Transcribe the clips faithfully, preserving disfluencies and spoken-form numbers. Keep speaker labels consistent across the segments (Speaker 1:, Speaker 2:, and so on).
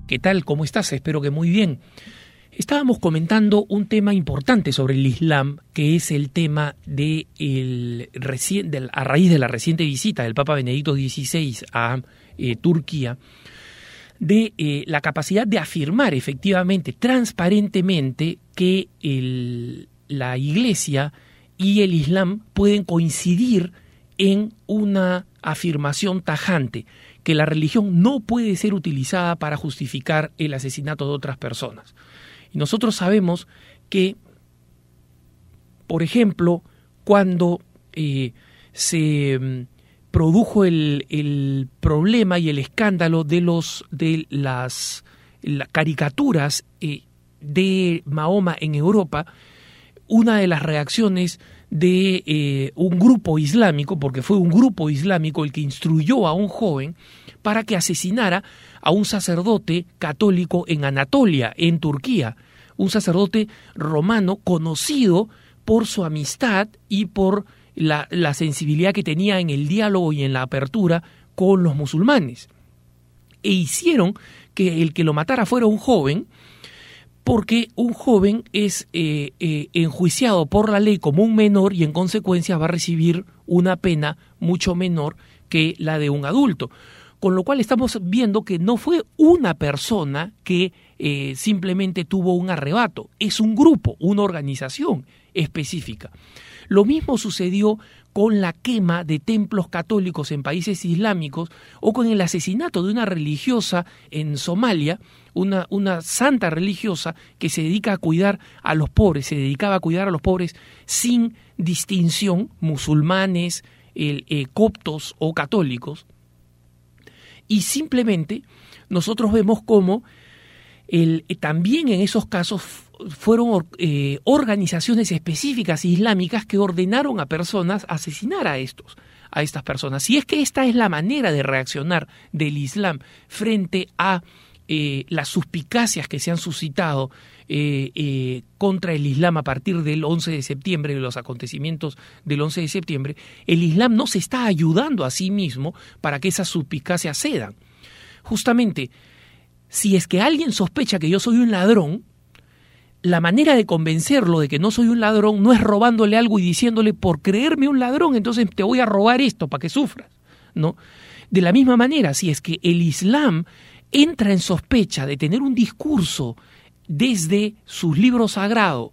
Speaker 1: ¿Qué tal? ¿Cómo estás? Espero que muy bien. Estábamos comentando un tema importante sobre el Islam, que es el tema de, el, de a raíz de la reciente visita del Papa Benedicto dieciséis a eh, Turquía, de eh, la capacidad de afirmar efectivamente, transparentemente, que el, la Iglesia y el Islam pueden coincidir en una afirmación tajante, que la religión no puede ser utilizada para justificar el asesinato de otras personas. Y nosotros sabemos que, por ejemplo, cuando eh, se um, produjo el, el problema y el escándalo de los de las, las caricaturas eh, de Mahoma en Europa, una de las reacciones de eh, un grupo islámico, porque fue un grupo islámico el que instruyó a un joven para que asesinara a un sacerdote católico en Anatolia, en Turquía, un sacerdote romano conocido por su amistad y por la, la sensibilidad que tenía en el diálogo y en la apertura con los musulmanes. E hicieron que el que lo matara fuera un joven, porque un joven es eh, eh, enjuiciado por la ley como un menor y en consecuencia va a recibir una pena mucho menor que la de un adulto. Con lo cual estamos viendo que no fue una persona que eh, simplemente tuvo un arrebato, es un grupo, una organización específica. Lo mismo sucedió con la quema de templos católicos en países islámicos o con el asesinato de una religiosa en Somalia, una, una santa religiosa que se dedica a cuidar a los pobres, se dedicaba a cuidar a los pobres sin distinción, musulmanes, el, eh, coptos o católicos. Y simplemente nosotros vemos cómo el, también en esos casos fueron eh, organizaciones específicas islámicas que ordenaron a personas asesinar a estos, a estas personas. Si es que esta es la manera de reaccionar del Islam frente a eh, las suspicacias que se han suscitado eh, eh, contra el Islam a partir del once de septiembre, de los acontecimientos del once de septiembre, el Islam no se está ayudando a sí mismo para que esas suspicacias cedan. Justamente, si es que alguien sospecha que yo soy un ladrón, la manera de convencerlo de que no soy un ladrón no es robándole algo y diciéndole, por creerme un ladrón, entonces te voy a robar esto para que sufras, ¿no? De la misma manera, si es que el Islam entra en sospecha de tener un discurso desde sus libros sagrados,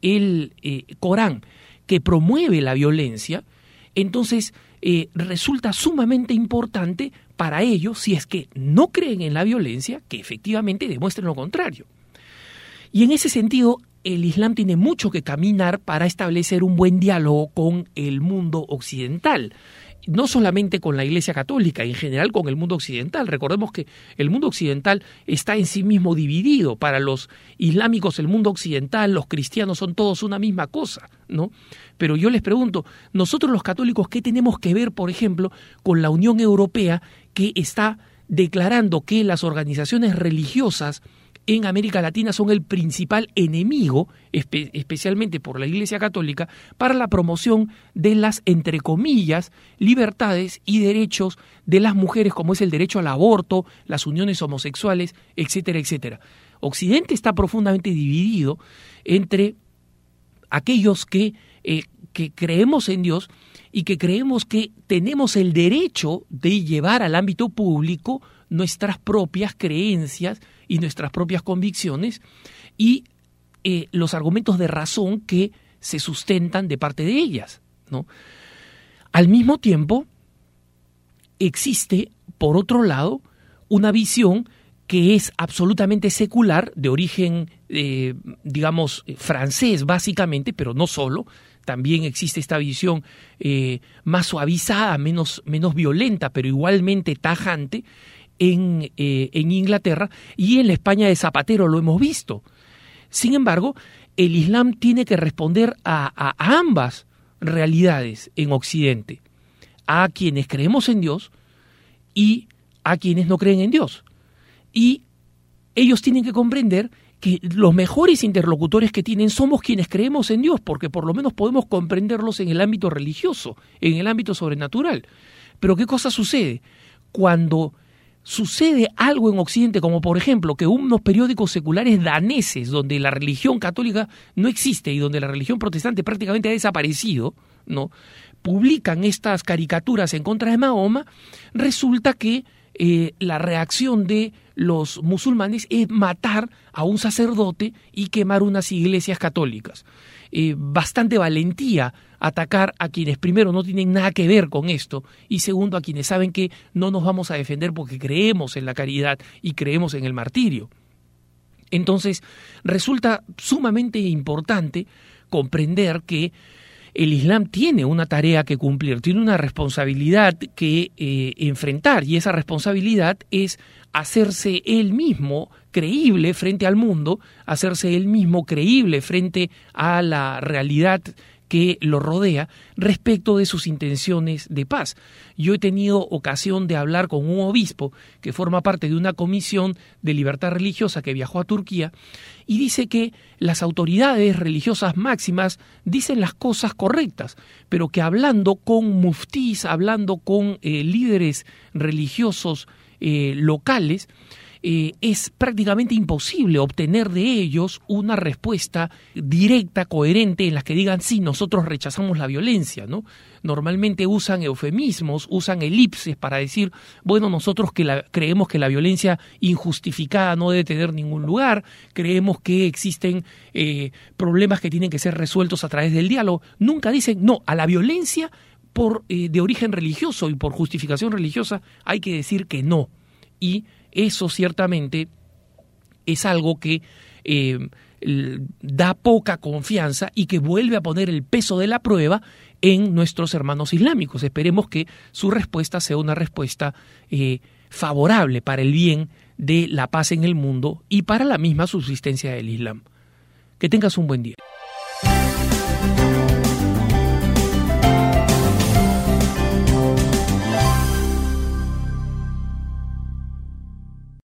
Speaker 1: el eh, Corán, que promueve la violencia, entonces eh, resulta sumamente importante para ellos, si es que no creen en la violencia, que efectivamente demuestren lo contrario. Y en ese sentido, el Islam tiene mucho que caminar para establecer un buen diálogo con el mundo occidental. No solamente con la Iglesia Católica, en general con el mundo occidental. Recordemos que el mundo occidental está en sí mismo dividido. Para los islámicos el mundo occidental, los cristianos son todos una misma cosa, ¿no? Pero yo les pregunto, nosotros los católicos, ¿qué tenemos que ver, por ejemplo, con la Unión Europea, que está declarando que las organizaciones religiosas en América Latina son el principal enemigo, espe- especialmente por la Iglesia Católica, para la promoción de las, entre comillas, libertades y derechos de las mujeres, como es el derecho al aborto, las uniones homosexuales, etcétera, etcétera? Occidente está profundamente dividido entre aquellos que, eh, que creemos en Dios y que creemos que tenemos el derecho de llevar al ámbito público nuestras propias creencias y nuestras propias convicciones y eh, los argumentos de razón que se sustentan de parte de ellas, ¿no? Al mismo tiempo, existe, por otro lado, una visión que es absolutamente secular, de origen, eh, digamos, francés básicamente, pero no solo. También existe esta visión eh, más suavizada, menos, menos violenta, pero igualmente tajante, En, eh, en Inglaterra, y en la España de Zapatero lo hemos visto. Sin embargo, el Islam tiene que responder a, a, a ambas realidades en Occidente, a quienes creemos en Dios y a quienes no creen en Dios. Y ellos tienen que comprender que los mejores interlocutores que tienen somos quienes creemos en Dios, porque por lo menos podemos comprenderlos en el ámbito religioso, en el ámbito sobrenatural. Pero ¿qué cosa sucede? Cuando sucede algo en Occidente, como por ejemplo que unos periódicos seculares daneses, donde la religión católica no existe y donde la religión protestante prácticamente ha desaparecido, ¿no?, publican estas caricaturas en contra de Mahoma, resulta que eh, la reacción de los musulmanes es matar a un sacerdote y quemar unas iglesias católicas. Eh, bastante valentía atacar a quienes primero no tienen nada que ver con esto y segundo a quienes saben que no nos vamos a defender porque creemos en la caridad y creemos en el martirio. Entonces resulta sumamente importante comprender que el Islam tiene una tarea que cumplir, tiene una responsabilidad que eh, enfrentar, y esa responsabilidad es hacerse él mismo creíble frente al mundo, hacerse él mismo creíble frente a la realidad que lo rodea respecto de sus intenciones de paz. Yo he tenido ocasión de hablar con un obispo que forma parte de una comisión de libertad religiosa que viajó a Turquía y dice que las autoridades religiosas máximas dicen las cosas correctas, pero que hablando con muftís, hablando con eh, líderes religiosos eh, locales, Eh, es prácticamente imposible obtener de ellos una respuesta directa, coherente, en la que digan sí, nosotros rechazamos la violencia, ¿no? Normalmente usan eufemismos, usan elipses para decir, bueno, nosotros que la, creemos que la violencia injustificada no debe tener ningún lugar, creemos que existen eh, problemas que tienen que ser resueltos a través del diálogo. Nunca dicen, no, a la violencia por eh, de origen religioso y por justificación religiosa hay que decir que no. Y eso ciertamente es algo que eh, da poca confianza y que vuelve a poner el peso de la prueba en nuestros hermanos islámicos. Esperemos que su respuesta sea una respuesta eh, favorable para el bien de la paz en el mundo y para la misma subsistencia del Islam. Que tengas un buen día.